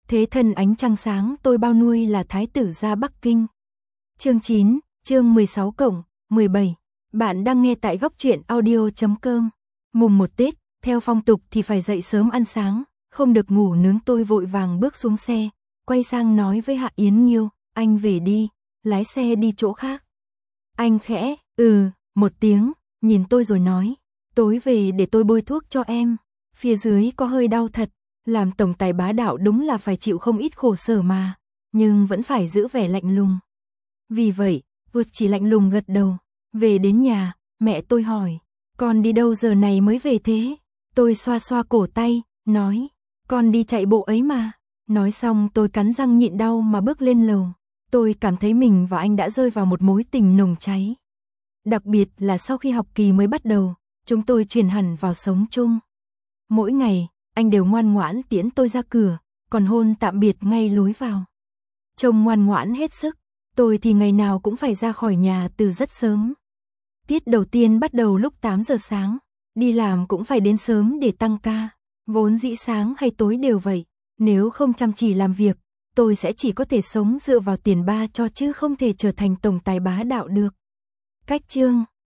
Thế thân ánh trăng sáng tôi bao nuôi là thái tử ra Bắc Kinh. Chương 9, chương 16 cộng 17. Bạn đang nghe tại góc truyện audio.com. Mùng 1 Tết, theo phong tục thì phải dậy sớm ăn sáng, không được ngủ nướng. Tôi vội vàng bước xuống xe, quay sang nói với Hạ Yến Nghiêu, anh về đi, lái xe đi chỗ khác. Anh khẽ, một tiếng, nhìn tôi rồi nói, tối về để tôi bôi thuốc cho em, phía dưới có hơi đau thật, làm tổng tài bá đạo đúng là phải chịu không ít khổ sở mà, nhưng vẫn phải giữ vẻ lạnh lùng. Vì vậy, Vượt chỉ lạnh lùng gật đầu. Về đến nhà, mẹ tôi hỏi, con đi đâu giờ này mới về thế? Tôi xoa xoa cổ tay, nói, con đi chạy bộ ấy mà. Nói xong tôi cắn răng nhịn đau mà bước lên lầu. Tôi cảm thấy mình và anh đã rơi vào một mối tình nồng cháy. Đặc biệt là sau khi học kỳ mới bắt đầu, chúng tôi chuyển hẳn vào sống chung. Mỗi ngày, anh đều ngoan ngoãn tiễn tôi ra cửa, còn hôn tạm biệt ngay lối vào. Trông ngoan ngoãn hết sức, tôi thì ngày nào cũng phải ra khỏi nhà từ rất sớm. Tiết đầu tiên bắt đầu lúc 8 giờ sáng, đi làm cũng phải đến sớm để tăng ca. Vốn dĩ sáng hay tối đều vậy, nếu không chăm chỉ làm việc, tôi sẽ chỉ có thể sống dựa vào tiền ba cho chứ không thể trở thành tổng tài bá đạo được. Cách chương